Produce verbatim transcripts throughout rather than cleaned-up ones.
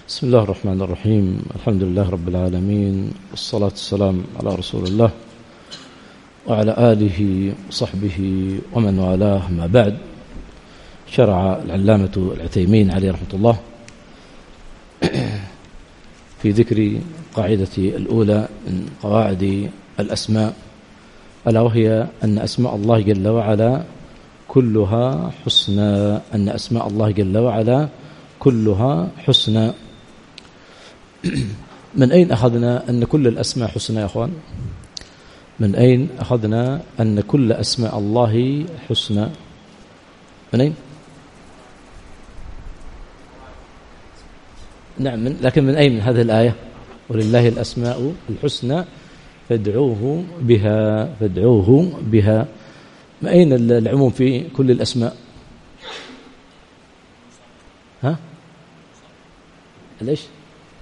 بسم الله الرحمن الرحيم. الحمد لله رب العالمين، والصلاة والسلام على رسول الله وعلى آله وصحبه ومن والاه. ما بعد، شرع العلامة العثيمين عليه رحمة الله في ذكر قاعدة الأولى من قواعد الأسماء، ألا وهي أن أسماء الله جل وعلا كلها حسنى، أن أسماء الله جل وعلا كلها حسنى. من أين أخذنا أن كل الأسماء حسنى يا أخوان؟ من أين أخذنا أن كل أسماء الله حسنى؟ من أين؟ نعم، من لكن من أين من هذه الآية؟ ولله الأسماء الحسنى فادعوه بها، فادعوه بها. ما أين العموم في كل الأسماء؟ ها؟ ليش؟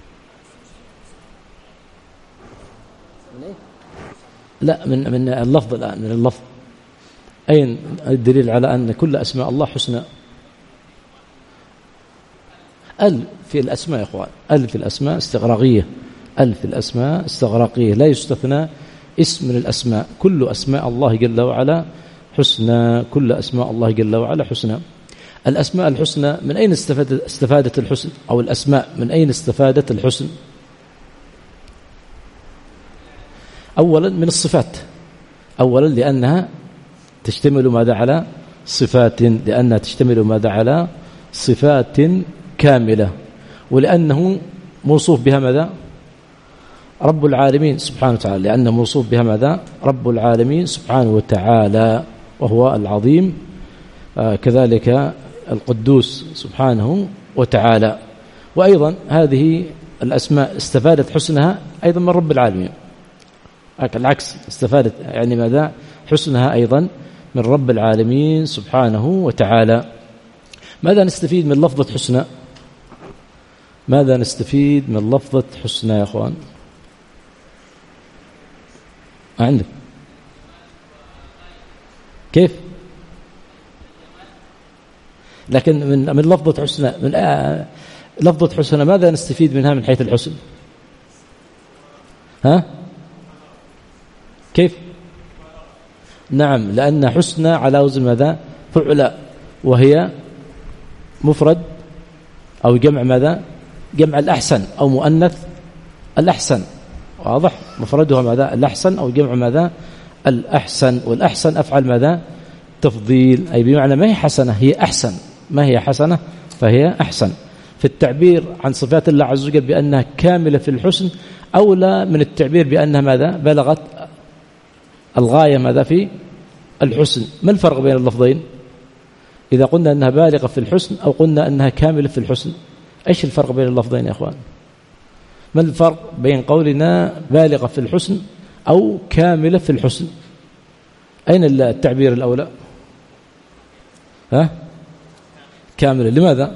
لا، من من اللفظ الآن، من اللفظ. أين الدليل على أن كل أسماء الله حسنى؟ ال في الأسماء يا إخوان، ال في الأسماء استغراقية، ال في الأسماء استغراقية، لا يستثنى اسم من الأسماء. كل أسماء الله جل وعلا حسنى، كل أسماء الله جل وعلا حسنى. الأسماء الحسنى من أين استفادت استفادت الحسن؟ أو الأسماء من أين استفادت الحسن؟ أولا من الصفات، أولا لأنها تشتمل ماذا على صفات، لأنها تشتمل ماذا على صفات كاملة، ولأنه موصوف بها ماذا؟ رب العالمين سبحانه وتعالى، لأنه موصوف بها ماذا؟ رب العالمين سبحانه وتعالى، وهو العظيم، آه كذلك القدوس سبحانه وتعالى. وأيضا هذه الأسماء استفادت حسنها أيضا من رب العالمين، العكس، استفادت يعني ماذا؟ حسنها أيضا من رب العالمين سبحانه وتعالى. ماذا نستفيد من لفظة حسنى؟ ماذا نستفيد من لفظة حسنى يا أخوان؟ عندك كيف؟ لكن من من لفظة حسنى، من آه لفظة حسنى ماذا نستفيد منها من حيث الحسن؟ ها؟ كيف؟ نعم، لأن حسنى على وزن ماذا؟ فعلى، وهي مفرد أو جمع ماذا؟ جمع الأحسن أو مؤنث الأحسن، واضح؟ مفردها ماذا؟ الأحسن أو جمع ماذا؟ الأحسن، والأحسن أفعل ماذا؟ تفضيل، أي بمعنى ما هي حسنة، هي أحسن، ما هي حسنة فهي أحسن. في التعبير عن صفات الله عز وجل بأنها كاملة في الحسن أولى من التعبير بأنها ماذا؟ بلغت الغاية ماذا؟ في الحسن. ما الفرق بين اللفظين؟ إذا قلنا أنها بالغة في الحسن أو قلنا أنها كاملة في الحسن، إيش الفرق بين اللفظين يا أخوان؟ ما الفرق بين قولنا بالغة في الحسن أو كاملة في الحسن؟ أين التعبير الأولى؟ ها؟ كاملة. لماذا؟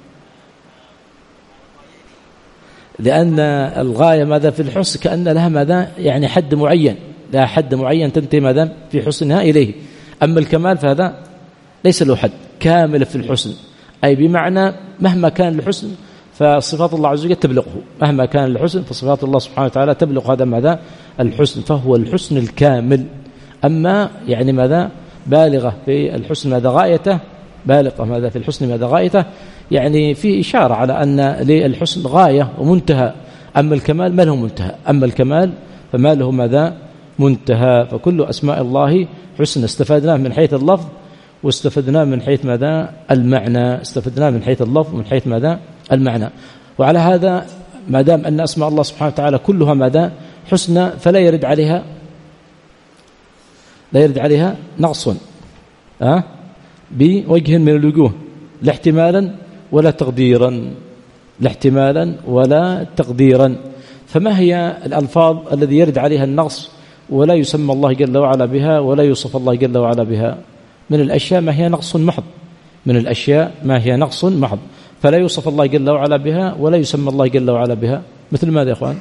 لأن الغاية ماذا في الحسن؟ كأن لها ماذا؟ يعني حد معين، لها حد معين تنتهي ماذا؟ في حسنها إليه. أما الكمال فهذا ليس له حد، كامل في الحسن، أي بمعنى مهما كان الحسن فصفات الله عز وجل تبلغه، مهما كان الحسن فصفات الله سبحانه وتعالى تبلغ هذا ماذا؟ الحسن، فهو الحسن الكامل. أما يعني ماذا؟ بالغة في الحسن ماذا؟ غايته، بالغة ماذا في الحسن ماذا؟ غايته، يعني في إشارة على أن للحسن غاية ومنتهى. أما الكمال ما له منتهى، أما الكمال فما له ماذا؟ منتهى. فكل أسماء الله حسن، استفدناه من حيث اللفظ واستفدناه من حيث ماذا؟ المعنى، استفدناه من حيث اللفظ ومن حيث ماذا؟ المعنى. وعلى هذا ما دام أن أسماء الله سبحانه وتعالى كلها ماذا؟ حسنى، فلا يرد عليها لا يرد عليها نقص أه؟ بوجه من الوجوه، لا احتمالا ولا تقديرا، لا احتمالا ولا تقديرا. فما هي الألفاظ الذي يرد عليها النقص ولا يسمى الله جل وعلا بها ولا يوصف الله جل وعلا بها؟ من الأشياء ما هي نقص محض، من الأشياء ما هي نقص محض، فلا يوصف الله جل وعلا بها ولا يسمى الله جل وعلا بها. مثل ماذا يا أخوان؟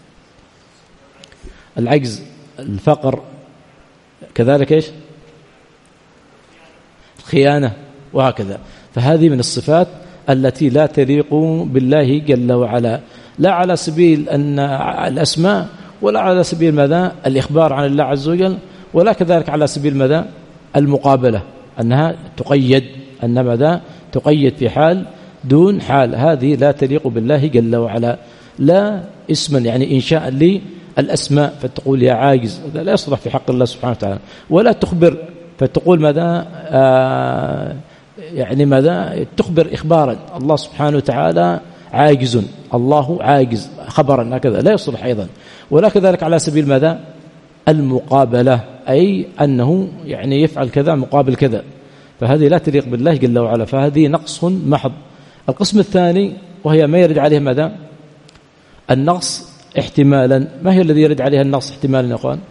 العجز، الفقر، كذلك إيش؟ الخيانة، وهكذا. فهذه من الصفات التي لا تليق بالله جل وعلا، لا على سبيل أن الأسماء ولا على سبيل ماذا الإخبار عن الله عز وجل، ولا كذلك على سبيل ماذا المقابلة، أنها تقيد، أن ماذا تقيد في حال دون حال، هذه لا تليق بالله جل وعلا. لا اسما يعني إنشاء للأسماء فتقول يا عاجز، هذا لا يصلح في حق الله سبحانه وتعالى. ولا تخبر فتقول ماذا آه يعني ماذا تخبر إخبارا الله سبحانه وتعالى عاجز، الله عاجز خبرا، هكذا لا يصلح أيضا. ولا كذلك على سبيل ماذا المقابلة، أي أنه يعني يفعل كذا مقابل كذا، فهذه لا تليق بالله جل وعلا، فهذه نقص محض. القسم الثاني وهي ما يرد عليه ماذا النقص احتمالا. ما هي الذي يرد عليها النقص احتمالا يا أخوان؟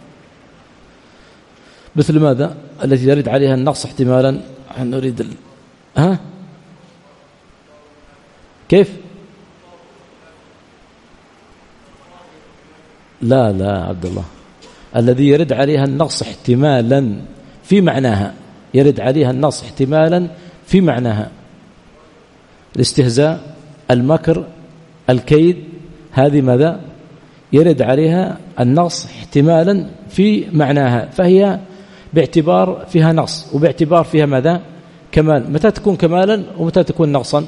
مثل ماذا التي يرد عليها النقص احتمالا؟ نريد ال... ها كيف؟ لا لا عبد الله، الذي يرد عليها النقص احتمالا في معناها، يرد عليها النقص احتمالا في معناها، الاستهزاء، المكر، الكيد، هذه ماذا يرد عليها النقص احتمالا في معناها، فهي باعتبار فيها نقص وباعتبار فيها ماذا كمال. متى تكون كمالا ومتى تكون نقصا؟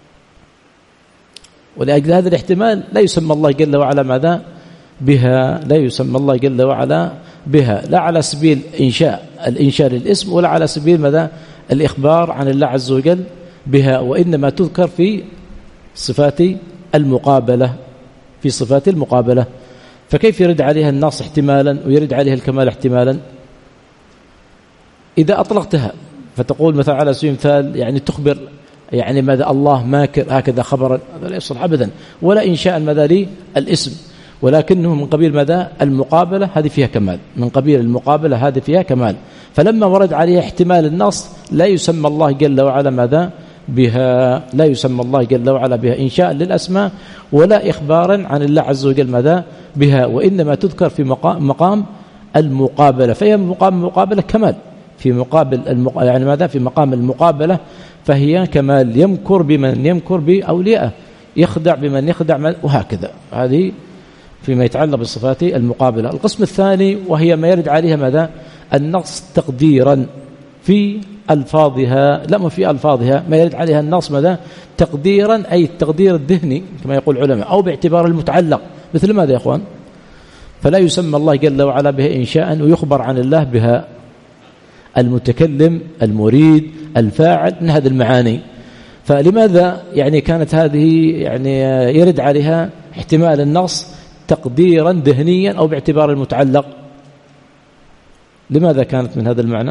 ولأجل هذا الاحتمال لا يسمى الله جل وعلا ماذا بها، لا يسمى الله جل وعلا بها، لا على سبيل إنشاء الإنشاء للاسم، ولا على سبيل ماذا الإخبار عن الله عز وجل بها، وإنما تذكر في صفات المقابلة، في صفات المقابلة. فكيف يرد عليها النقص احتمالا ويرد عليها الكمال احتمالا؟ إذا أطلقتها فتقول مثلا على سبيل المثال يعني تخبر يعني ماذا الله ماكر هكذا خبرا، هذا لا يصلح أبدا، ولا إنشاء ماذا لي الاسم، ولكنه من قبيل ماذا المقابلة، هذه فيها كمال، من قبيل المقابلة هذه فيها كمال. فلما ورد عليها احتمال النص لا يسمى الله جل وعلا ماذا بها، لا يسمى الله جل وعلا بها إنشاء للأسماء ولا إخبارا عن الله عز وجل ماذا بها، وإنما تذكر في مقام, مقام المقابلة، فهي مقام المقابلة كمال، في مقابل المق... يعني ماذا في مقام المقابلة فهي كمال، يمكر بمن يمكر بأوليائه، يخدع بمن يخدع من، وهكذا. هذه فيما يتعلق بصفات المقابلة. القسم الثاني وهي ما يرد عليها ماذا النقص تقديرا في ألفاظها، لا ما في ألفاظها، ما يرد عليها النقص ماذا تقديرا، أي التقدير الذهني كما يقول العلماء، أو باعتبار المتعلق، مثل ماذا يا أخوان؟ فلا يسمى الله جل وعلا بها إنشاء ويخبر عن الله بها المتكلم، المريد، الفاعل، من هذه المعاني. فلماذا يعني كانت هذه يعني يرد عليها احتمال النقص تقديرا ذهنيا أو باعتبار المتعلق؟ لماذا كانت من هذا المعنى؟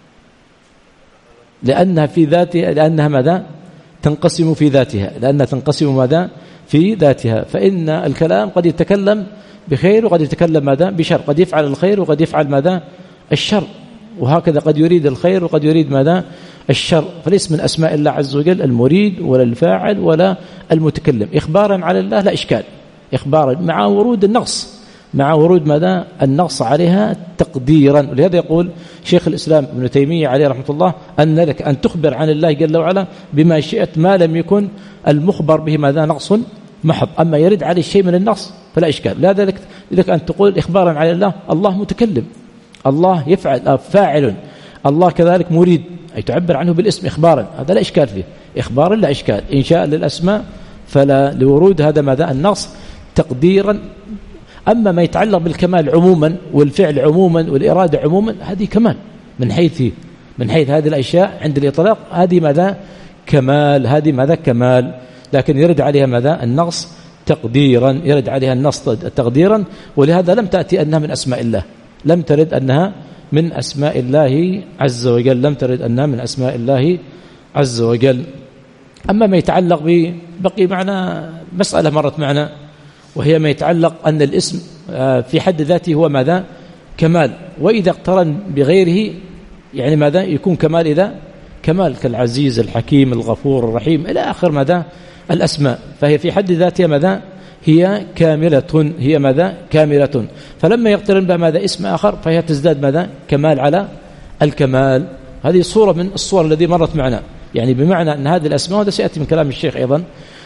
لأنها في ذاتها، لأنها ماذا تنقسم في ذاتها، لأنها تنقسم ماذا في ذاتها. فإن الكلام قد يتكلم بخير وقد يتكلم ماذا بشر، قد يفعل الخير وقد يفعل ماذا الشر، وهكذا قد يريد الخير وقد يريد ماذا الشر. فليس من أسماء الله عز وجل المريد ولا الفاعل ولا المتكلم. إخبارا على الله لا إشكال، إخبارا مع ورود النقص، مع ورود ماذا النقص عليها تقديرا. ولهذا يقول شيخ الإسلام ابن تيمية عليه رحمة الله أن لك أن تخبر عن الله جل وعلا بما شئت ما لم يكن المخبر به ماذا نقص محض، أما يرد عليه شيء من النقص فلا إشكال. لذلك لك أن تقول إخبارا على الله الله متكلم، الله يفعل فاعل، الله كذلك مريد، أي تعبر عنه بالاسم إخبارا، هذا لا إشكال فيه، إخبارا لا إشكال. إنشاء للأسماء فلا لورود هذا ماذا النقص تقديرا. أما ما يتعلق بالكمال عموما والفعل عموما والإرادة عموما هذه كمال من حيث من حيث هذه الأشياء عند الإطلاق، هذه ماذا كمال، هذه ماذا كمال. لكن يرد عليها ماذا النقص تقديرا، يرد عليها النقص تقديرا. ولهذا لم تأتي أنها من أسماء الله، لم ترد أنها من أسماء الله عز وجل، لم ترد أنها من أسماء الله عز وجل. أما ما يتعلق ببقي معنا مسألة مرت معنا، وهي ما يتعلق أن الاسم في حد ذاته هو ماذا كمال، وإذا اقترن بغيره يعني ماذا يكون كمال، إذا كمال كالعزيز الحكيم الغفور الرحيم إلى آخر ماذا الأسماء، فهي في حد ذاتها ماذا هي كاملة، هي ماذا كاملة. فلما يقترن بها ماذا اسم آخر فهي تزداد ماذا كمال على الكمال. هذه صورة من الصور التي مرت معنا. يعني بمعنى أن هذه الأسماء، وهذا سيأتي من كلام الشيخ أيضا.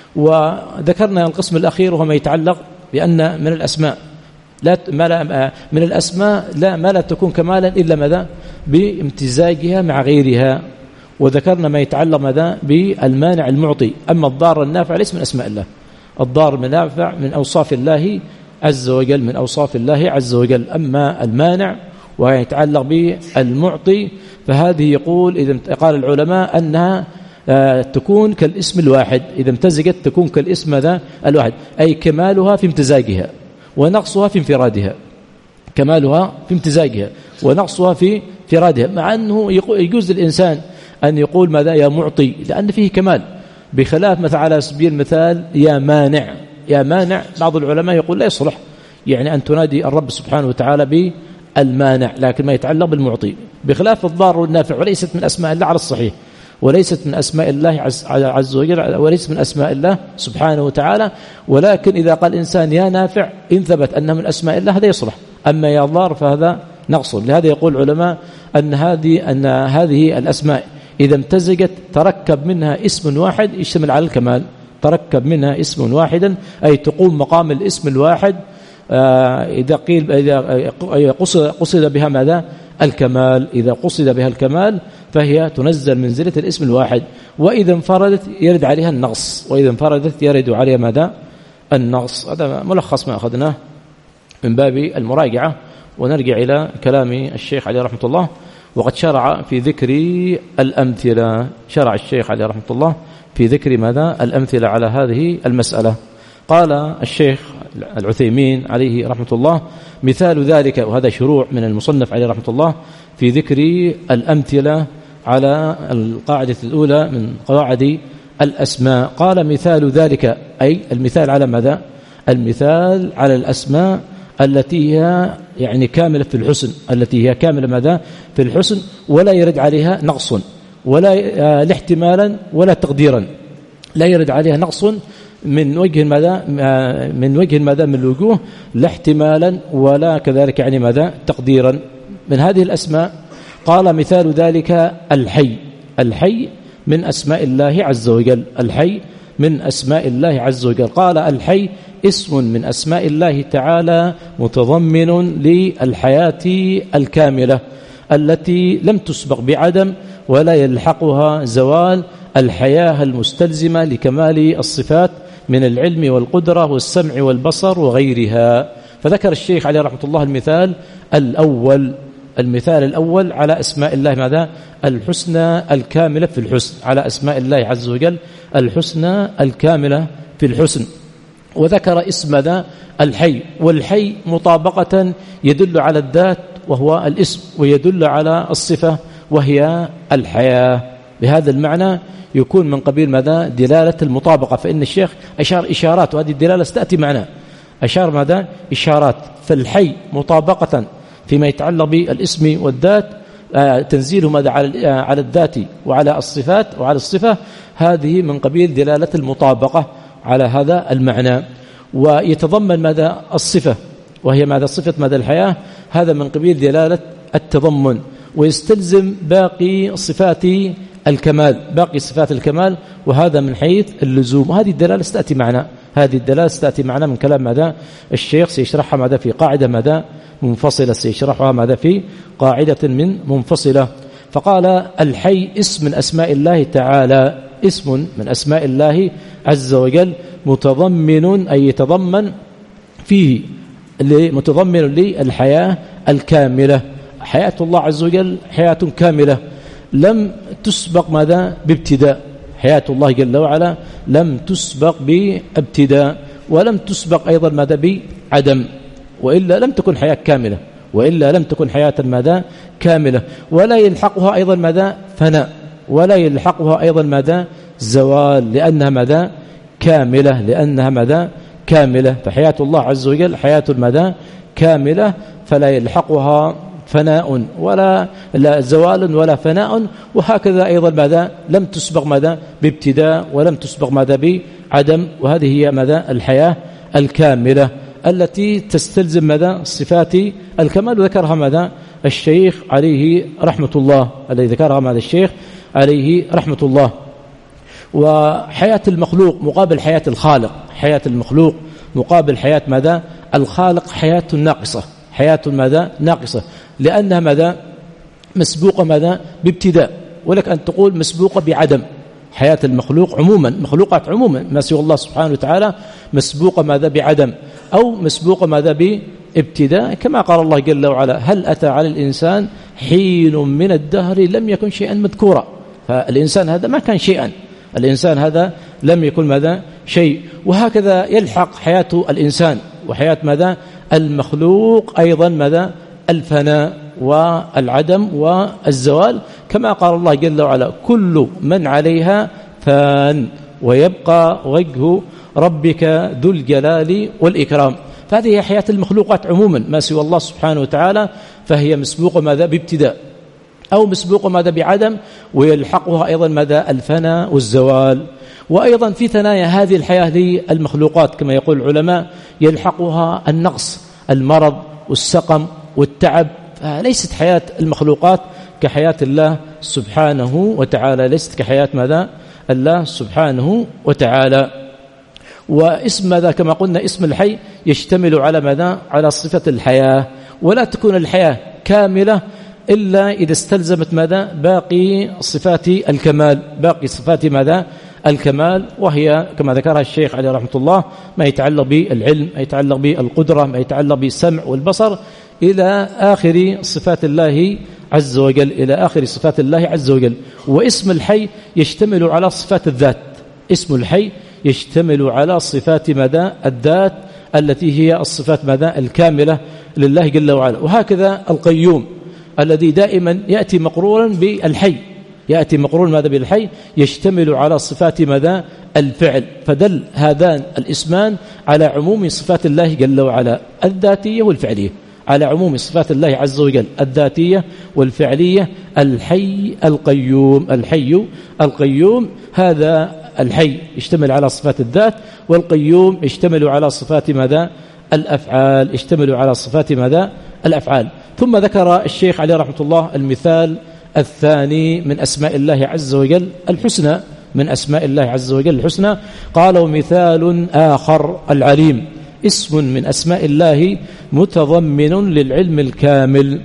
وذكرنا القسم الأخير وهو ما يتعلق بأن من الأسماء لا ما لا من الأسماء لا ما لا تكون كمالا إلا ماذا بامتزاجها مع غيرها. وذكرنا ما يتعلق ماذا بالمانع المعطي. أما الضار النافع ليس من أسماء الله، الضار النافع من أوصاف الله عز وجل، من أوصاف الله عز وجل. أما المانع ويتعلق بالمعطي فهذه يقول إذا قال العلماء أنها تكون كالاسم الواحد، إذا امتزجت تكون كالاسم ذا الواحد، أي كمالها في امتزاجها ونقصها في انفرادها. كمالها في امتزاجها ونقصها في انفرادها، مع أنه يجوز للإنسان أن يقول ماذا يا معطي لأن فيه كمال، بخلاف مثلا على سبيل المثال يا مانع. يا مانع بعض العلماء يقول لا يصلح يعني أن تنادي الرب سبحانه وتعالى بالمانع، لكن ما يتعلق بالمعطي، بخلاف الضار والنافع، وليست من أسماء الله على الصحيح، وليست من أسماء الله عز وجل، وليست من أسماء الله سبحانه وتعالى. ولكن إذا قال إنسان يا نافع إن ثبت أنه من أسماء الله هذا يصلح، أما يا ضار فهذا نقص. لهذا يقول العلماء أن هذه أن هذه الأسماء إذا امتزجت تركب منها اسم واحد يشتمل على الكمال، تركب منها اسم واحدا أي تقوم مقام الاسم الواحد. إذا قيل إذا قصد, قصد بها ماذا الكمال، إذا قصد بها الكمال فهي تنزل منزلة الاسم الواحد. وإذا انفردت يرد عليها النقص، وإذا انفردت يرد عليها ماذا النقص. هذا ملخص ما أخذناه من باب المراجعة. ونرجع إلى كلام الشيخ عليه رحمة الله. وقد شرع في ذكر الأمثلة، شرع الشيخ عليه رحمة الله في ذكر ماذا الأمثلة على هذه المسألة. قال الشيخ العثيمين عليه رحمة الله مثال ذلك، وهذا شروع من المصنف عليه رحمة الله في ذكر الأمثلة على القاعدة الأولى من قواعد الأسماء. قال مثال ذلك أي المثال على ماذا؟ المثال على الأسماء التي هي يعني كاملة في الحسن، التي هي كاملة ماذا في الحسن، ولا يرد عليها نقص ولا لا احتمالا ولا تقديرا، لا يرد عليها نقص من وجه ماذا من وجه ماذا من الوجوه، لا احتمالا ولا كذلك يعني ماذا تقديرا. من هذه الأسماء قال مثال ذلك الحي. الحي من أسماء الله عز وجل، الحي من أسماء الله عز وجل. قال الحي اسم من أسماء الله تعالى متضمن للحياة الكاملة التي لم تسبق بعدم ولا يلحقها زوال، الحياة المستلزمة لكمال الصفات من العلم والقدرة والسمع والبصر وغيرها. فذكر الشيخ عليه رحمة الله المثال الأول، المثال الأول على أسماء الله ماذا الحسنى الكاملة في الحسن، على أسماء الله عز وجل الحسنى الكاملة في الحسن. وذكر اسم ذا الحي، والحي مطابقة يدل على الذات وهو الاسم، ويدل على الصفة وهي الحياة. بهذا المعنى يكون من قبيل ماذا دلالة المطابقة، فإن الشيخ أشار إشارات وهذه الدلالة ستأتي معنا، أشار ماذا إشارات. فالحي مطابقة فيما يتعلق بالاسم والذات، تنزيله ماذا على على الذات وعلى الصفات وعلى الصفة، هذه من قبيل دلالة المطابقة على هذا المعنى. ويتضمن ماذا الصفة وهي ماذا صفة ماذا الحياة، هذا من قبيل دلالة التضمن، ويستلزم باقي صفات الكمال، باقي صفات الكمال، وهذا من حيث اللزوم. وهذه الدلالة ستأتي معنا، هذه الدلالة ستأتي معنا من كلام ماذا الشيخ، سيشرحها ماذا في قاعدة ماذا منفصلة، سيشرحها ماذا في قاعدة من منفصلة. فقال الحي اسم من أسماء الله تعالى، اسم من أسماء الله عز وجل متضمن أي يتضمن فيه متضمن للحياة الكاملة. حياة الله عز وجل حياة كاملة لم تسبق ماذا بابتداء، حياة الله جل وعلا لم تسبق بابتداء، ولم تسبق أيضا ماذا بعدم، وإلا لم تكن حياة كاملة، وإلا لم تكن حياة ماذا كاملة. ولا يلحقها أيضا ماذا فناء، ولا يلحقها أيضا ماذا زوال، لأنها ماذا كاملة، لأنها ماذا كاملة. فحياة الله عز وجل حياة ماذا كاملة، فلا يلحقها فناء ولا لا زوال ولا فناء. وهكذا أيضا ماذا لم تسبق ماذا بابتداء، ولم تسبق ماذا بعدم. وهذه هي ماذا الحياة الكاملة التي تستلزم ماذا صفات الكمال. وذكرها ماذا الشيخ عليه رحمة الله، الذي ذكرها ماذا الشيخ عليه رحمة الله. وحياة المخلوق مقابل حياة الخالق، حياة المخلوق مقابل حياة ماذا؟ الخالق حياة ناقصة، حياة ماذا؟ ناقصة، لأنها ماذا؟ مسبوقة ماذا؟ بابتداء، ولك أن تقول مسبوقة بعدم. حياة المخلوق عموما، مخلوقات عموما ما سوى الله سبحانه وتعالى مسبوقة ماذا؟ بعدم، أو مسبوقة ماذا؟ بابتداء، كما قال الله جل وعلا: هل أتى على الإنسان حين من الدهر لم يكن شيئا مذكورا. فالإنسان هذا ما كان شيئا، الإنسان هذا لم يكن ماذا؟ شيء. وهكذا يلحق حياة الإنسان وحياة ماذا؟ المخلوق أيضا ماذا؟ الفناء والعدم والزوال، كما قال الله جل وعلا: كل من عليها فان ويبقى وجه ربك ذو الجلال والإكرام. فهذه هي حياة المخلوقات عموما ما سوى الله سبحانه وتعالى، فهي مسبوقة ماذا؟ بابتداء، أو مسبوقة ماذا؟ بعدم، ويلحقها أيضا ماذا؟ الفناء والزوال. وأيضا في ثنايا هذه الحياة للمخلوقات كما يقول العلماء يلحقها النقص، المرض والسقم والتعب. ليست حياة المخلوقات كحياة الله سبحانه وتعالى، ليست كحياة ماذا؟ الله سبحانه وتعالى. واسم ماذا؟ كما قلنا اسم الحي يشتمل على ماذا؟ على صفة الحياة، ولا تكون الحياة كاملة إلا إذا استلزمت ماذا؟ باقي صفات الكمال، باقي صفات ماذا؟ الكمال، وهي كما ذكرها الشيخ عليه رحمة الله ما يتعلق بالعلم، ما يتعلق بالقدرة، ما يتعلق بالسمع والبصر، إلى آخر صفات الله عز وجل، إلى آخر صفات الله عز وجل. واسم الحي يشتمل على صفات الذات، اسم الحي يشتمل على صفات ماذا؟ الذات التي هي الصفات ماذا؟ الكاملة لله جل وعلا. وهكذا القيوم الذي دائما يأتي مقرونا بالحي، يأتي مقرون ماذا؟ بالحي، يشتمل على صفات ماذا؟ الفعل. فدل هذان الاسمان على عموم صفات الله جل وعلا الذاتية والفعلية، على عموم صفات الله عز وجل الذاتية والفعلية. الحي القيوم، الحي القيوم، هذا الحي يشتمل على صفات الذات، والقيوم يشتمل على صفات ماذا؟ الأفعال، يشتمل على صفات ماذا؟ الأفعال. ثم ذكر الشيخ عليه رحمة الله المثال الثاني من أسماء الله عز وجل الحسنى، من أسماء الله عز وجل الحسنى، قال: ومثال آخر العليم، اسم من أسماء الله متضمن للعلم الكامل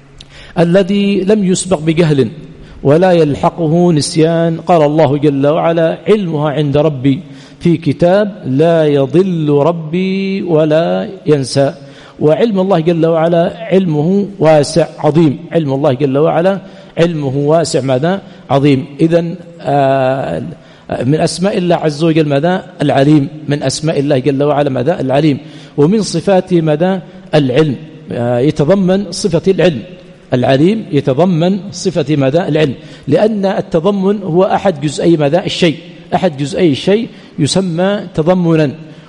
الذي لم يسبق بجهل ولا يلحقه نسيان. قال الله جل وعلا: علمها عند ربي في كتاب لا يضل ربي ولا ينسى. وعلم الله جل وعلا علمه واسع عظيم، علم الله جل وعلا علمه واسع ماذا؟ عظيم. إذن آه من أسماء الله عز وجل ماذا؟ العليم، من أسماء الله جل وعلا ماذا؟ العليم. ومن صفاته ماذا؟ العلم، آه يتضمن صفة العلم، العليم يتضمن صفة ماذا؟ العلم، لأن التضمن هو أحد جزئي ماذا؟ الشيء، أحد جزئي الشيء يسمى تضمنا،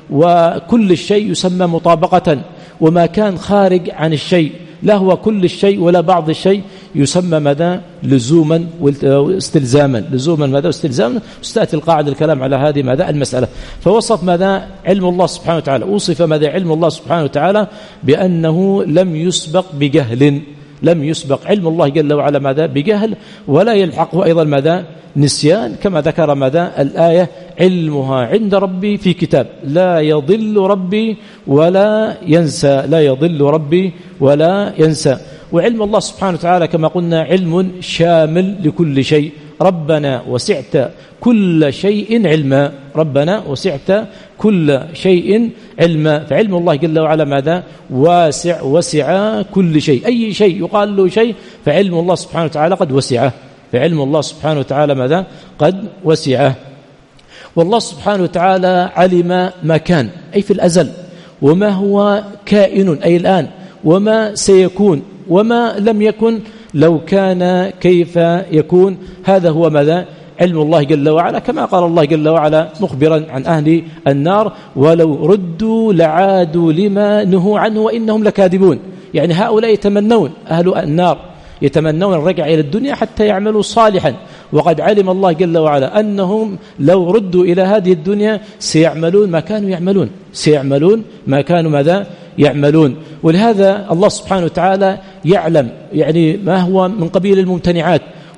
وكل الشيء يسمى مطابقة، وما كان خارج عن الشيء لا هو كل الشيء ولا بعض الشيء يسمى ماذا؟ لزوما واستلزاما، لزوما ماذا؟ واستلزاما. ستأتي القاعدة الكلام على هذه ماذا؟ المسألة. فوصف ماذا؟ علم الله سبحانه وتعالى، وصف ماذا؟ علم الله سبحانه وتعالى بأنه لم يسبق بجهل، لم يسبق علم الله جل وعلا ماذا؟ بجهل، ولا يلحقه أيضا ماذا؟ نسيان، كما ذكر ماذا؟ الآية: علمها عند ربي في كتاب لا يضل ربي ولا ينسى، لا يضل ربي ولا ينسى. وعلم الله سبحانه وتعالى كما قلنا علم شامل لكل شيء. ربنا وسعت كل شيء علما، ربنا وسعت كل شيء علما. فعلم الله جل وعلا ماذا؟ واسع، وسع كل شيء، أي شيء يقال له شيء فعلم الله سبحانه وتعالى قد وسعه، فعلم الله سبحانه وتعالى ماذا؟ قد وسعه. والله سبحانه وتعالى علم ما كان أي في الأزل، وما هو كائن أي الآن، وما سيكون، وما لم يكن لو كان كيف يكون. هذا هو ماذا؟ علم الله جل وعلا، كما قال الله جل وعلا مخبرا عن أهل النار: ولو ردوا لعادوا لما نهوا عنه وإنهم لكاذبون. يعني هؤلاء يتمنون، أهل النار يتمنون الرجع إلى الدنيا حتى يعملوا صالحا، وقد علم الله جل وعلا أنهم لو ردوا إلى هذه الدنيا سيعملون ما كانوا يعملون، سيعملون ما كانوا ماذا؟ يعملون. ولهذا الله سبحانه وتعالى يعلم يعني ما هو من قبيل الممتنعات،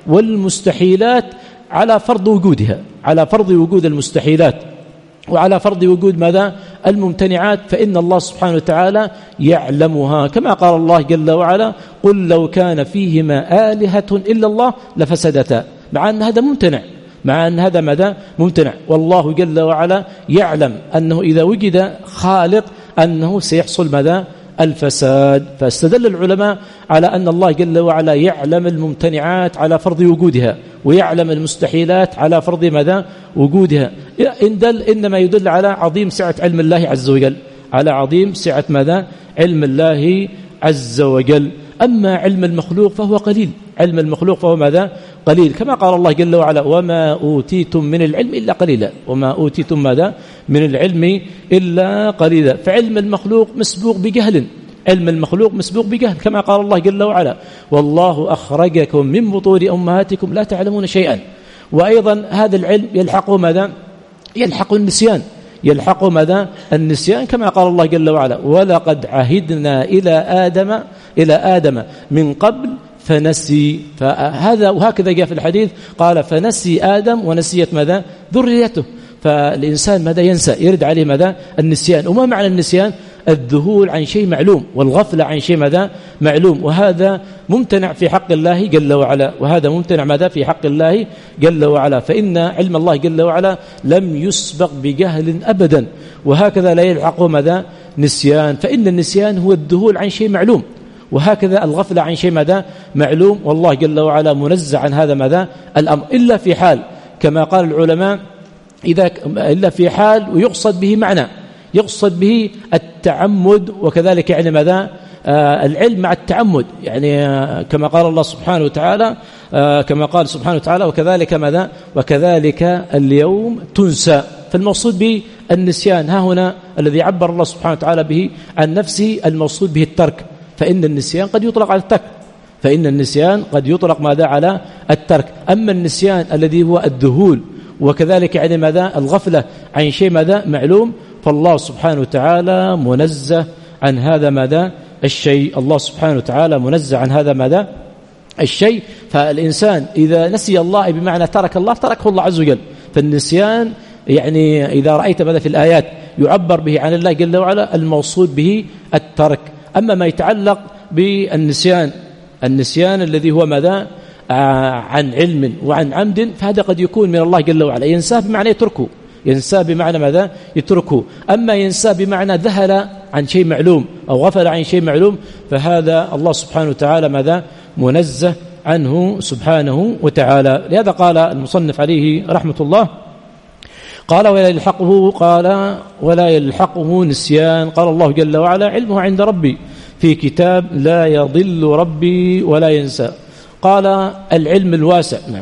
والمستحيلات على فرض وجودها، على فرض وجود المستحيلات وعلى فرض وجود ماذا؟ الممتنعات، فإن الله سبحانه وتعالى يعلمها، كما قال الله جل وعلا: قل لو كان فيهما آلهة إلا الله لفسدتا، مع أن هذا ممتنع، مع أن هذا ماذا؟ ممتنع، والله جل وعلا يعلم أنه إذا وجد خالق أنه سيحصل ماذا؟ الفساد. فاستدل العلماء على أن الله جل وعلا يعلم الممتنعات على فرض وجودها، ويعلم المستحيلات على فرض ماذا؟ وجودها. إن دل إنما يدل على عظيم سعة علم الله عز وجل، على عظيم سعة ماذا؟ علم الله عز وجل. أما علم المخلوق فهو قليل، علم المخلوق فهو ماذا؟ قليل، كما قال الله جل وعلا: وما أوتيتم من العلم إلا قليلا، وما أوتيتم ماذا؟ من العلم إلا قليلا. فعلم المخلوق مسبوق بجهل، علم المخلوق مسبوق بجهل، كما قال الله جل وعلا: والله أخرجكم من بطون أمهاتكم لا تعلمون شيئا. وأيضا هذا العلم يلحقه ماذا؟ يلحق النسيان، يلحق ماذا؟ النسيان، كما قال الله جل وعلا: ولقد عهدنا إلى آدم إلى آدم من قبل فنسي. فهذا وهكذا جاء في الحديث قال: فنسي آدم ونسيت ماذا؟ ذريته. فالإنسان ماذا؟ ينسى، يرد عليه ماذا؟ النسيان. وما معنى النسيان؟ الذهول عن شيء معلوم، والغفلة عن شيء ماذا؟ معلوم، وهذا ممتنع في حق الله جل وعلا، وهذا ممتنع ماذا؟ في حق الله جل وعلا. فإن علم الله جل وعلا لم يسبق بجهل أبدا، وهكذا لا يلحقه ماذا؟ نسيان. فإن النسيان هو الذهول عن شيء معلوم، وهكذا الغفلة عن شيء ماذا؟ معلوم، والله جل وعلا منزع عن هذا ماذا؟ الأمر، إلا في حال، كما قال العلماء: إذا إلا في حال ويقصد به معنى، يقصد به التعمد، وكذلك يعني ماذا؟ آه العلم مع التعمد، يعني آه كما قال الله سبحانه وتعالى آه كما قال سبحانه وتعالى: وكذلك ماذا؟ وكذلك اليوم تنسى. فالمقصود به النسيان ها هنا الذي عبر الله سبحانه وتعالى به عن نفسه، المقصود به الترك. فإن النسيان قد يطلق على الترك، فإن النسيان قد يطلق ماذا؟ على الترك. أما النسيان الذي هو الذهول، وكذلك يعني ماذا؟ الغفلة عن شيء ماذا؟ معلوم، فالله سبحانه وتعالى منزه عن هذا ماذا؟ الشيء. الله سبحانه وتعالى منزه عن هذا ماذا؟ الشيء. فالإنسان إذا نسي الله بمعنى ترك الله، تركه الله عز وجل. فالنسيان يعني إذا رأيت ماذا في الآيات يعبر به عن الله جل وعلا، الموصود به الترك. أما ما يتعلق بالنسيان، النسيان الذي هو ماذا؟ عن علم وعن عمد، فهذا قد يكون من الله جل وعلا، ينساه بمعنى يتركه، ينساه بمعنى ماذا؟ يتركه. أما ينساه بمعنى ذهل عن شيء معلوم أو غفل عن شيء معلوم، فهذا الله سبحانه وتعالى ماذا؟ منزه عنه سبحانه وتعالى. لهذا قال المصنف عليه رحمة الله، قال: ولا يلحقه قال ولا يلحقه نسيان. قال الله جل وعلا: علمه عند ربي في كتاب لا يضل ربي ولا ينسى. قال: العلم الواسع، نعم،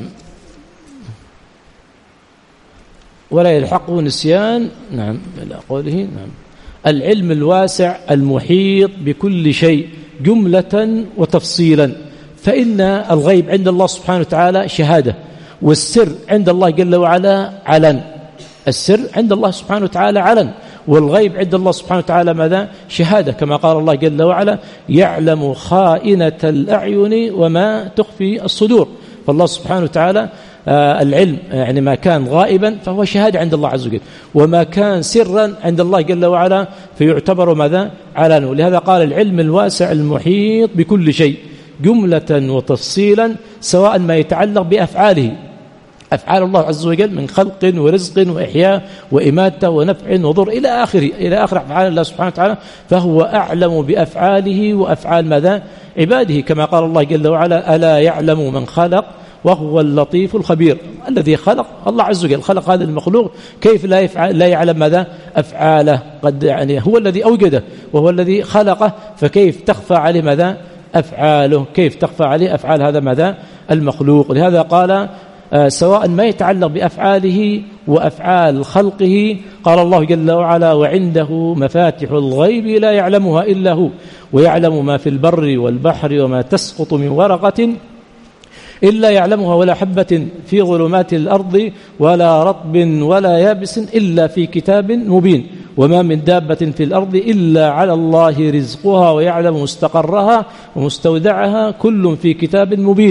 ولا يلحقه نسيان، نعم، إلى قوله، نعم، العلم الواسع المحيط بكل شيء جملة وتفصيلا. فإن الغيب عند الله سبحانه وتعالى شهادة، والسر عند الله جل وعلا علن، السر عند الله سبحانه وتعالى علن، والغيب عند الله سبحانه وتعالى ماذا؟ شهادة، كما قال الله جل وعلا: يعلم خائنة الأعين وما تخفي الصدور. فالله سبحانه وتعالى آه العلم يعني ما كان غائبا فهو شهادة عند الله عز وجل، وما كان سرا عند الله جل وعلا فيعتبر ماذا؟ علن. ولهذا قال: العلم الواسع المحيط بكل شيء جملة وتفصيلا، سواء ما يتعلق بأفعاله، أفعال الله عز وجل من خلق ورزق وإحياء وإماتة ونفع وضر إلى آخره، إلى آخر أفعال الله سبحانه وتعالى، فهو أعلم بأفعاله وأفعال ماذا؟ عباده، كما قال الله جل وعلا: ألا يعلم من خلق وهو اللطيف الخبير. الذي خلق الله عز وجل، خلق هذا المخلوق، كيف لا يفعل لا يعلم ماذا؟ أفعاله. قد يعني هو الذي أوجده وهو الذي خلقه، فكيف تخفى عليه ماذا؟ أفعاله، كيف تخفى عليه أفعال هذا ماذا؟ المخلوق. لهذا قال: آه سواء ما يتعلق بأفعاله وأفعال خلقه. قال الله جل وعلا: وعنده مفاتح الغيب لا يعلمها إلا هو ويعلم ما في البر والبحر وما تسقط من ورقة إلا يعلمها ولا حبة في ظلمات الأرض ولا رطب ولا يابس إلا في كتاب مبين وما من دابة في الأرض إلا على الله رزقها ويعلم مستقرها ومستودعها كل في كتاب مبين.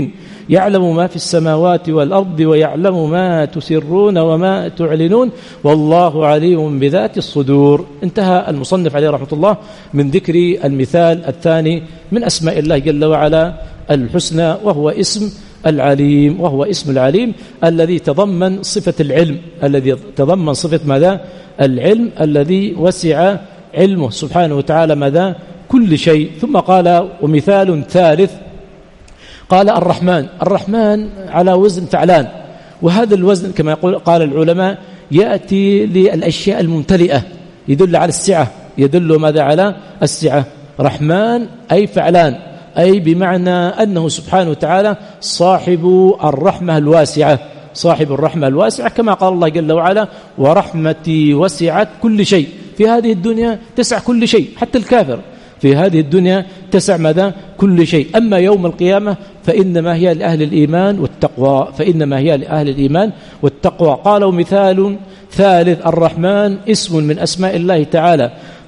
يعلم ما في السماوات والأرض ويعلم ما تسرون وما تعلنون والله عليم بذات الصدور. انتهى المصنف عليه رحمة الله من ذكر المثال الثاني من أسماء الله جل وعلا الحسنى، وهو اسم العليم، وهو اسم العليم الذي تضمن صفة العلم، الذي تضمن صفة ماذا؟ العلم الذي وسع علمه سبحانه وتعالى ماذا؟ كل شيء. ثم قال ومثال ثالث قال الرحمن. الرحمن على وزن فعلان، وهذا الوزن كما يقول قال العلماء يأتي للأشياء الممتلئة، يدل على السعة، يدل ماذا؟ على السعة. رحمن أي فعلان، أي بمعنى أنه سبحانه وتعالى صاحب الرحمة الواسعة، صاحب الرحمة الواسعة، كما قال الله جل وعلا ورحمتي وسعت كل شيء. في هذه الدنيا تسع كل شيء، حتى الكافر في هذه الدنيا تسع ماذا؟ كل شيء. أما يوم القيامة فإنما هي لأهل الإيمان والتقوى، فإنما هي لأهل الإيمان والتقوى. قالوا مثال ثالث الرحمن اسم من أسماء الله تعالى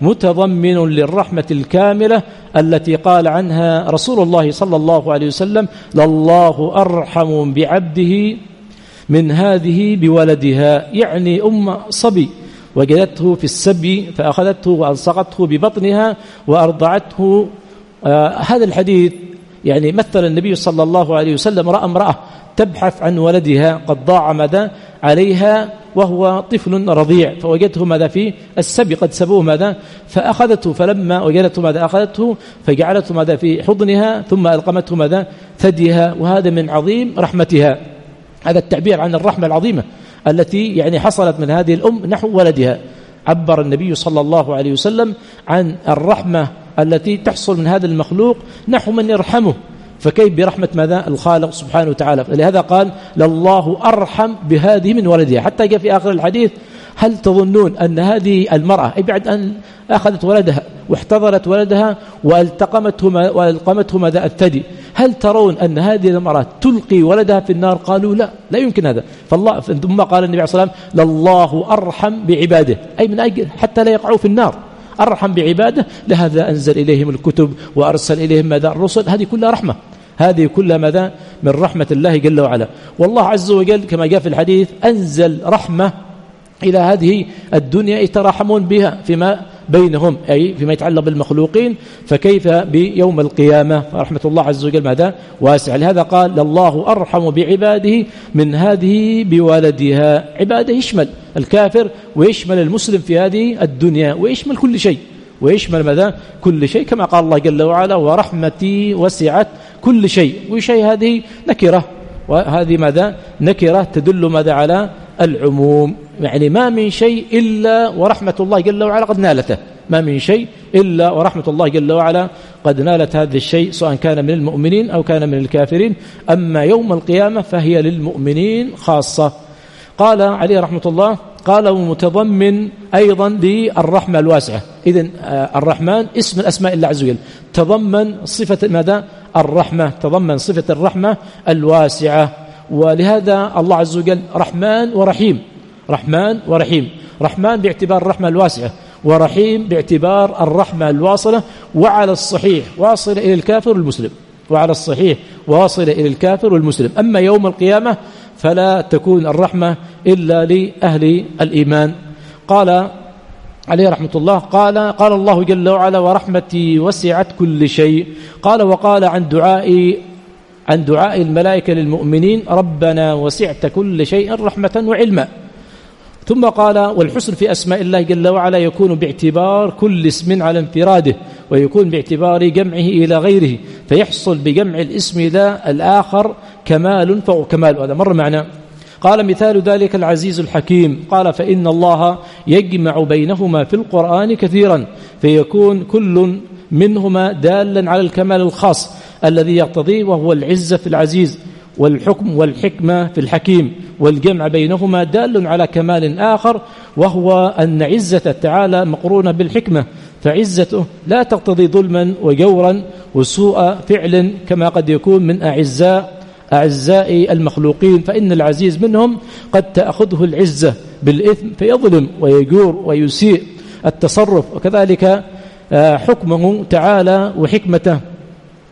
متضمن للرحمة الكاملة التي قال عنها رسول الله صلى الله عليه وسلم لله أرحم بعبده من هذه بولدها، يعني أم صبي وجدته في السبي فأخذته وألصقته ببطنها وأرضعته. آه هذا الحديث يعني مثل النبي صلى الله عليه وسلم رأى امرأة تبحث عن ولدها قد ضاع ماذا عليها وهو طفل رضيع، فوجدته ماذا في السبي قد سبوه ماذا فأخذته، فلما وجدته ماذا أخذته فجعلته ماذا في حضنها ثم ألقمته ماذا ثديها، وهذا من عظيم رحمتها. هذا التعبير عن الرحمة العظيمة التي يعني حصلت من هذه الأم نحو ولدها. عبر النبي صلى الله عليه وسلم عن الرحمة التي تحصل من هذا المخلوق نحو من يرحمه، فكيف برحمة ماذا الخالق سبحانه وتعالى. لهذا قال لله أرحم بهذه من ولدها. حتى جاء في آخر الحديث هل تظنون أن هذه المرأة أي بعد أن أخذت ولدها واحتضرت ولدها والتقمته والقمته ماذا الثدي، هل ترون أن هذه المرأة تلقي ولدها في النار؟ قالوا لا، لا يمكن هذا. فالله ثم قال النبي عليه الصلاة والسلام لله أرحم بعباده، أي من أجل حتى لا يقعوا في النار، أرحم بعباده، لهذا أنزل إليهم الكتب وأرسل إليهم ماذا الرسل. هذه كلها رحمة، هذه كلها ماذا من رحمة الله جل وعلا. والله عز وجل كما جاء في الحديث أنزل رحمة إلى هذه الدنيا يتراحمون بها فيما بينهم، أي فيما يتعلق بالمخلوقين، فكيف بيوم القيامة؟ فرحمة الله عز وجل ماذا واسع. لهذا قال لله أرحم بعباده من هذه بولدها. عباده يشمل الكافر ويشمل المسلم في هذه الدنيا ويشمل كل شيء، ويشمل ماذا كل شيء، كما قال الله جل وعلا ورحمتي وسعت كل شيء. وشيء هذه نكرة، وهذه ماذا نكرة تدل ماذا على العموم، يعني ما من شيء إلا ورحمة الله جل وعلا قد نالته، ما من شيء إلا ورحمة الله جل وعلا قد نالت هذا الشيء، سواء كان من المؤمنين أو كان من الكافرين. أما يوم القيامة فهي للمؤمنين خاصة. قال عليه رحمة الله قال ومتضمن أيضا للرحمة الواسعة. إذن الرحمن اسم الأسماء الله عز وجل تضمن صفة ماذا الرحمة، تضمن صفة الرحمة الواسعة. ولهذا الله عز وجل رحمن ورحيم، رحمن ورحيم، رحمن باعتبار الرحمة الواسعة، ورحيم باعتبار الرحمة الواصلة، وعلى الصحيح واصلة إلى الكافر والمسلم، وعلى الصحيح واصلة إلى الكافر والمسلم. أما يوم القيامة فلا تكون الرحمة إلا لأهل الإيمان. قال عليه رحمة الله قال قال الله جل وعلا ورحمتي وسعت كل شيء. قال وقال عن دعاء عن دعاء الملائكة للمؤمنين ربنا وسعت كل شيء رحمة وعلما. ثم قال والحسن في أسماء الله جل وعلا يكون باعتبار كل اسم على انفراده، ويكون باعتبار جمعه إلى غيره، فيحصل بجمع الاسم إلى الآخر كمال فوق كمال. هذا مر معنا. قال مثال ذلك العزيز الحكيم. قال فإن الله يجمع بينهما في القرآن كثيرا، فيكون كل منهما دالا على الكمال الخاص الذي يقتضيه، وهو العزة في العزيز، والحكم والحكمة في الحكيم، والجمع بينهما دال على كمال آخر، وهو أن عزة تعالى مقرونة بالحكمة، فعزته لا تقتضي ظلما وجورا وسوء فعل كما قد يكون من أعزاء أعزاء المخلوقين، فإن العزيز منهم قد تأخذه العزة بالإثم فيظلم ويجور ويسيء التصرف، وكذلك حكمه تعالى وحكمته.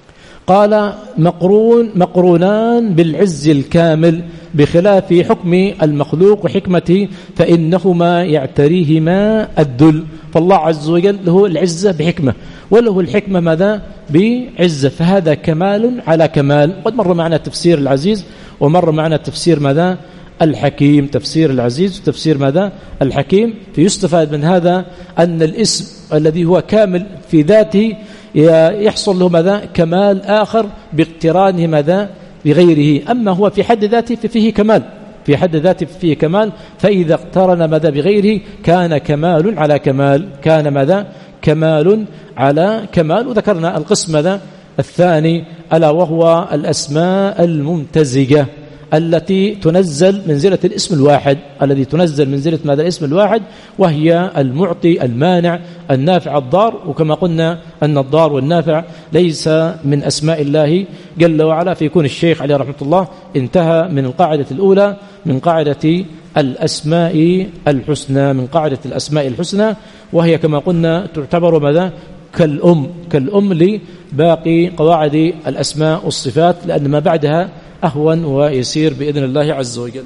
قال مقرون مقرونان بالعز الكامل بخلاف حكم المخلوق وحكمته فإنهما يعتريهما الذل. فالله عز وجل له العزة بحكمة وله الحكمة ماذا بعزة، فهذا كمال على كمال. قد مر معنا تفسير العزيز ومر معنا تفسير ماذا الحكيم، تفسير العزيز وتفسير ماذا الحكيم. فيستفاد من هذا أن الاسم الذي هو كامل في ذاته يحصل له ماذا كمال آخر باقترانه ماذا بغيره، أما هو في حد ذاته ففيه كمال، في حد ذاته فيه كمال، فإذا اقترن ماذا بغيره كان كمال على كمال، كان ماذا كمال على كمال. وذكرنا القسم ماذا الثاني ألا وهو الأسماء الممتزجة التي تنزل منزلة الاسم الواحد، الذي تنزل منزلة ماذا الاسم الواحد، وهي المعطي المانع النافع الضار. وكما قلنا أن الضار والنافع ليس من أسماء الله جل وعلا، فيكون الشيخ عليه رحمة الله انتهى من القاعدة الأولى من قاعدة الأسماء الحسنى، من قاعدة الأسماء الحسنى، وهي كما قلنا تعتبر ماذا كالأم كالأم لباقي قواعد الأسماء والصفات، لأن ما بعدها أهون ويسير بإذن الله عز وجل.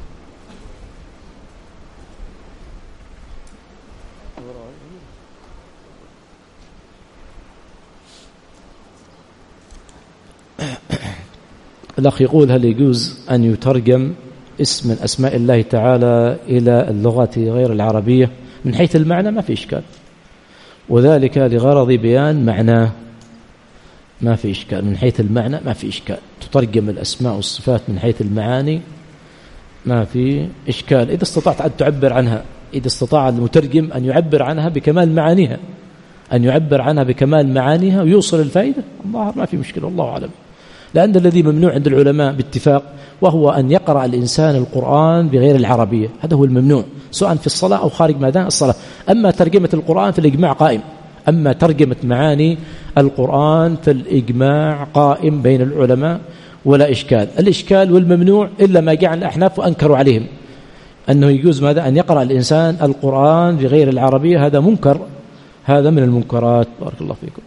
الأخ يقول هل يجوز أن يترجم اسم من أسماء الله تعالى إلى اللغة غير العربية؟ من حيث المعنى ما في إشكال، وذلك لغرض بيان معناه، ما في إشكال من حيث المعنى، ما في إشكال تترجم الأسماء والصفات من حيث المعاني ما في إشكال، إذا استطعت أن تعبر عنها، إذا استطاع المترجم أن يعبر عنها بكمال معانيها، أن يعبر عنها بكمال معانيها ويوصل الفائدة، الله ما في مشكلة، الله أعلم. لأن الذي ممنوع عند العلماء باتفاق وهو أن يقرأ الإنسان القرآن بغير العربية، هذا هو الممنوع سواء في الصلاة أو خارج ماذا الصلاة. أما ترجمة القرآن فالإجماع قائم، أما ترجمة معاني القرآن فالإجماع قائم بين العلماء ولا إشكال. الإشكال والممنوع إلا ما جعل الأحناف وأنكروا عليهم أنه يجوز ماذا أن يقرأ الإنسان القرآن بغير العربية، هذا منكر، هذا من المنكرات. بارك الله فيكم.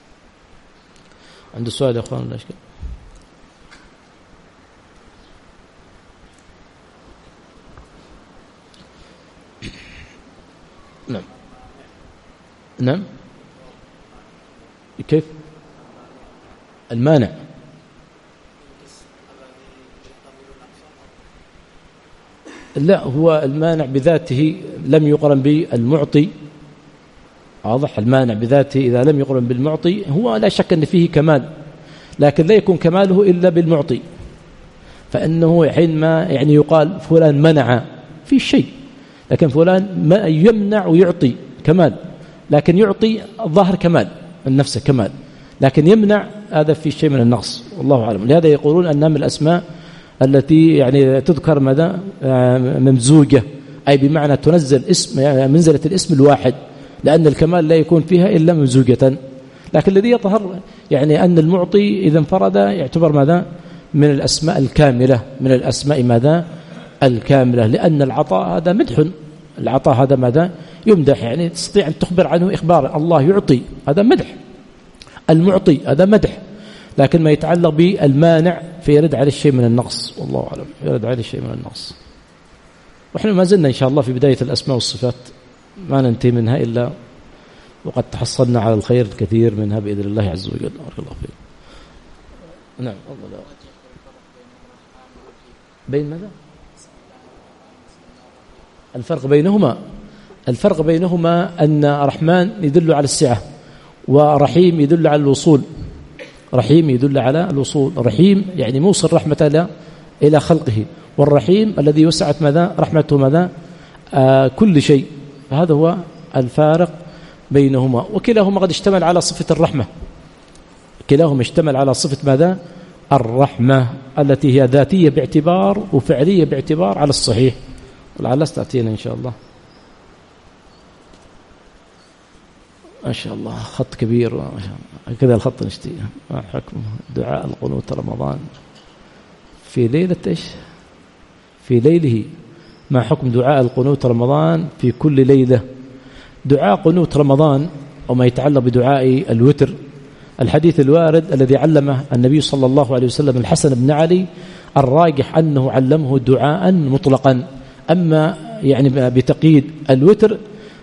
عند السؤال يا أخوان ولا إشكال؟ نعم نعم كيف المانع؟ لا، هو المانع بذاته لم يقرن بالمعطي، واضح، المانع بذاته إذا لم يقرن بالمعطي هو لا شك أن فيه كمال، لكن لا يكون كماله إلا بالمعطي، فإنه حينما يعني يقال فلان منع في شيء، لكن فلان ما يمنع ويعطي كمال، لكن يعطي الظاهر كمال من نفسه كمال، لكن يمنع هذا في شيء من النقص، والله أعلم. لهذا يقولون أنها من الأسماء التي يعني تذكر مدى ممزوجة، أي بمعنى تنزل اسم منزلة الاسم الواحد، لأن الكمال لا يكون فيها إلا ممزوجة. لكن الذي يظهر يعني أن المعطي إذا انفرد يعتبر ماذا من الأسماء الكاملة، من الأسماء ماذا الكاملة، لأن العطاء هذا مدح، العطاء هذا ماذا يمدح، يعني تستطيع أن تخبر عنه إخبارا، الله يعطي هذا مدح، المعطي هذا مدح، لكن ما يتعلق بالمانع فيرد عليه الشيء من النقص، والله أعلم، يرد عليه الشيء من النقص. وإحنا ما زلنا إن شاء الله في بداية الأسماء والصفات، ما ننتهي منها إلا وقد تحصلنا على الخير الكثير منها بإذن الله عز وجل. بارك الله فيك. نعم الله. بين ماذا؟ الفرق بينهما الفرق بينهما أن رحمن يدل على السعة، ورحيم يدل على الوصول. رحيم يدل على الوصول، رحيم يعني موصل رحمة إلى خلقه، والرحيم الذي وسعت ماذا رحمته ماذا آه كل شيء. فهذا هو الفارق بينهما، وكلاهما قد اشتمل على صفة الرحمة، كلاهما اشتمل على صفة ماذا الرحمة التي هي ذاتية باعتبار وفعلية باعتبار على الصحيح، ولعل استأتينا إن شاء الله. ما شاء الله خط كبير، كذا الخط نشتي. ما حكم دعاء القنوت رمضان في ليلة إيش في ليله؟ ما حكم دعاء القنوت رمضان في كل ليلة؟ دعاء قنوت رمضان وما يتعلق بدعاء الوتر الحديث الوارد الذي علمه النبي صلى الله عليه وسلم الحسن بن علي الراجح أنه علمه دعاء مطلقا. أما يعني بتقييد الوتر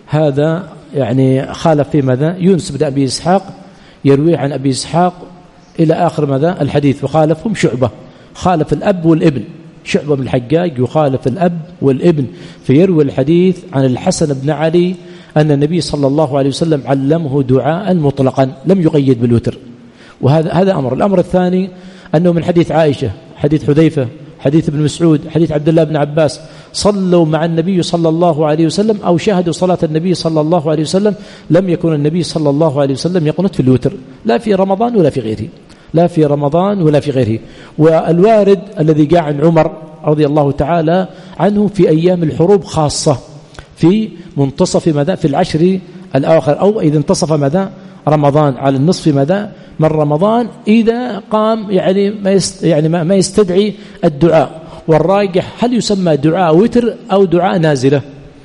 هذا يعني خالف في ماذا يونس بن أبي إسحاق يروي عن أبي إسحاق إلى آخر ماذا الحديث، وخالفهم شعبة، خالف الأب والابن، شعبة بن الحجاج يخالف الأب والابن فيروي الحديث عن الحسن بن علي أن النبي صلى الله عليه وسلم علمه دعاء مطلقا لم يقيد بالوتر. وهذا هذا أمر. الأمر الثاني أنه من حديث عائشة، حديث حذيفة، حديث ابن مسعود، حديث عبد الله بن عباس صلوا مع النبي صلى الله عليه وسلم أو شاهدوا صلاة النبي صلى الله عليه وسلم لم يكن النبي صلى الله عليه وسلم يقنط في الوتر لا في رمضان ولا في غيره، لا في رمضان ولا في غيره. والوارد الذي جاء عن عمر رضي الله تعالى عنه في أيام الحروب خاصة في منتصف ماذا في العشر الآخر أو إذا انتصف ماذا رمضان على النصف ماذا من رمضان إذا قام يعني ما يست يعني ما يستدعي الدعاء. والراجح هل يسمى دعاء وتر أو دعاء نازلة؟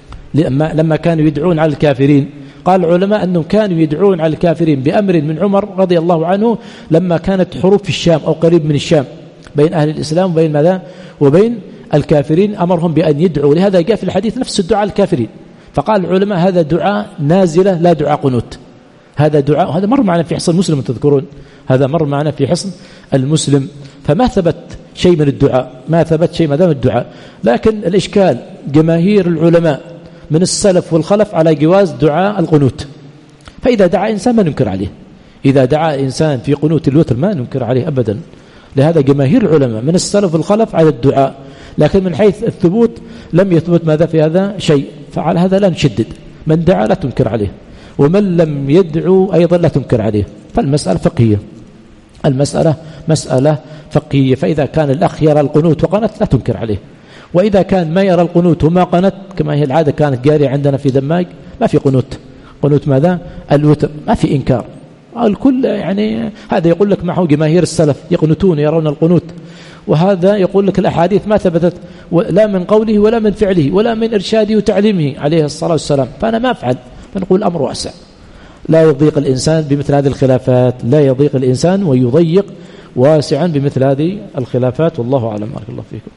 لما لما كانوا يدعون على الكافرين قال العلماء أنهم كانوا يدعون على الكافرين بأمر من عمر رضي الله عنه لما كانت حروب في الشام أو قريب من الشام بين أهل الإسلام وبين ماذا وبين الكافرين أمرهم بأن يدعوا. لهذا جاء في الحديث نفس الدعاء الكافرين. فقال العلماء هذا دعاء نازلة لا دعاء قنوت، هذا دعاء. هذا مر معنا في حصن المسلم تذكرون، هذا مر معنا في حصن المسلم. فما ثبت شيء من الدعاء، ما ثبت شيء من الدعاء. لكن الإشكال جماهير العلماء من السلف والخلف على جواز دعاء القنوت. فإذا دعا إنسان ما ننكر عليه، إذا دعا إنسان في قنوت الوتر ما ننكر عليه أبدا. لهذا جماهير العلماء من السلف والخلف على الدعاء، لكن من حيث الثبوت لم يثبت ماذا في هذا شيء. فعلى هذا لا نشدد، من دعا لا تنكر عليه، ومن لم يدعو أيضا لا تنكر عليه. فالمسألة فقهية، المسألة مسألة فقهية. فإذا كان الأخ يرى القنوت وقنت لا تنكر عليه، وإذا كان ما يرى القنوت وما قنت كما هي العادة كانت جارية عندنا في دماج ما في قنوت، قنوت ماذا الوتر ما في إنكار. الكل يعني هذا يقول لك معه جماهير السلف يقنتون يرون القنوت، وهذا يقول لك الأحاديث ما ثبتت لا من قوله ولا من فعله ولا من إرشاده وتعليمه عليه الصلاة والسلام. فأنا ما أفعل. فنقول الأمر واسع، لا يضيق الإنسان بمثل هذه الخلافات، لا يضيق الإنسان ويضيق واسعا بمثل هذه الخلافات. والله أعلم. بارك الله فيكم.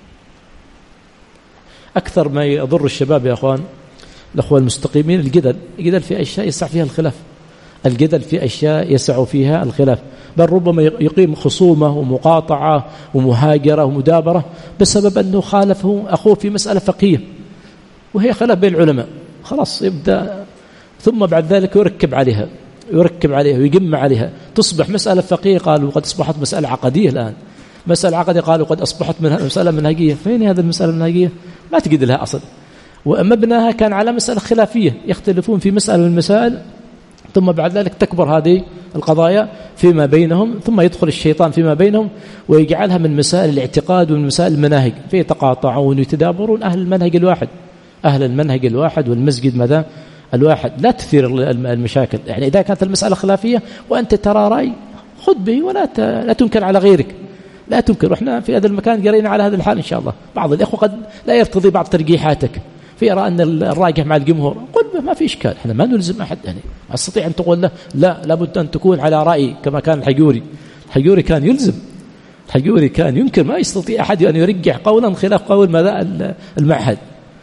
أكثر ما يضر الشباب يا أخوان الأخوة المستقيمين الجدل، الجدل في أشياء يسع فيها الخلاف، الجدل في أشياء يسع فيها الخلاف، بل ربما يقيم خصومة ومقاطعة ومهاجرة ومدابرة بسبب أنه خالفه أخوه في مسألة فقهية وهي خلاف بين العلماء، خلاص يبدأ ثم بعد ذلك يركب عليها يركب عليها ويجمع عليها، تصبح مسألة فقهية قالوا قد أصبحت مسألة عقدية الآن، مسألة عقدية قالوا قد أصبحت من مسألة منهجية. فين هذا المسألة المنهجية؟ ما تجد لها أصل، ومبناها كان على مسألة خلافية يختلفون في مسألة من المسائل، ثم بعد ذلك تكبر هذه القضايا فيما بينهم، ثم يدخل الشيطان فيما بينهم ويجعلها من مسائل الاعتقاد ومن مسائل المناهج، فيتقاطعون ويتدابرون أهل المنهج الواحد، أهل المنهج الواحد والمسجد ماذا الواحد. لا تثير المشاكل، يعني إذا كانت المسألة خلافية وأنت ترى رأي خذ به ولا لا تنكر على غيرك، لا تنكر. وإحنا في هذا المكان قرينا على هذا الحال إن شاء الله. بعض الإخوة قد لا يرتضي بعض ترجيحاتك فيرى أن الراجح مع الجمهور، قل ما في إشكال، إحنا ما نلزم أحد. يعني أستطيع أن تقول له لا لابد أن تكون على رأي كما كان الحجوري، الحجوري كان يلزم، الحجوري كان ينكر، ما يستطيع أحد أن يرجح قولا خلاف قول ماذا المعهد،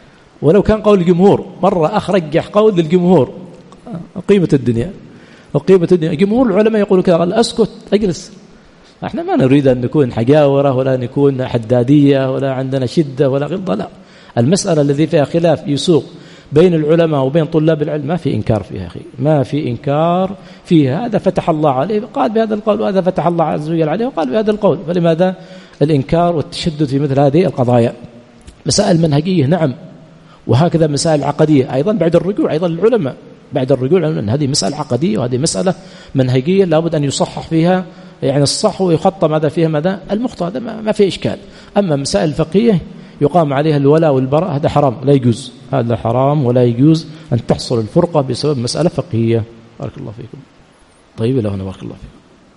ولو كان قول الجمهور. مرة أخ رجح قول للجمهور قيمة الدنيا وقيمة الدنيا، جمهور العلماء يقولوا كذا، قال أسكت أجلس. احنا ما نريد أن نكون حجاورة ولا نكون حدادية ولا عندنا شدة ولا غلظة، لا. المسألة الذي فيها خلاف يسوق بين العلماء وبين طلاب العلم ما في إنكار فيها، أخي ما في إنكار فيها. هذا فتح الله عليه قال بهذا القول، وهذا فتح الله عز وجل عليه وقال بهذا القول، فلماذا الإنكار والتشدد في مثل هذه القضايا؟ مسائل منهجية نعم، وهكذا مسائل عقدية أيضا بعد الرجوع أيضا للعلماء، بعد الرجوع أن هذه مسألة عقدية وهذه مسألة منهجية لابد أن يصحح فيها يعني الصح ويخطى ماذا فيها ماذا المخطئ، هذا ما في إشكال. أما مسائل الفقهية يقام عليها الولاء والبراء هذا حرام لا يجوز، هذا حرام ولا يجوز أن تحصل الفرقة بسبب مسألة فقهية. بارك الله فيكم. طيب إلى هنا بارك الله فيكم.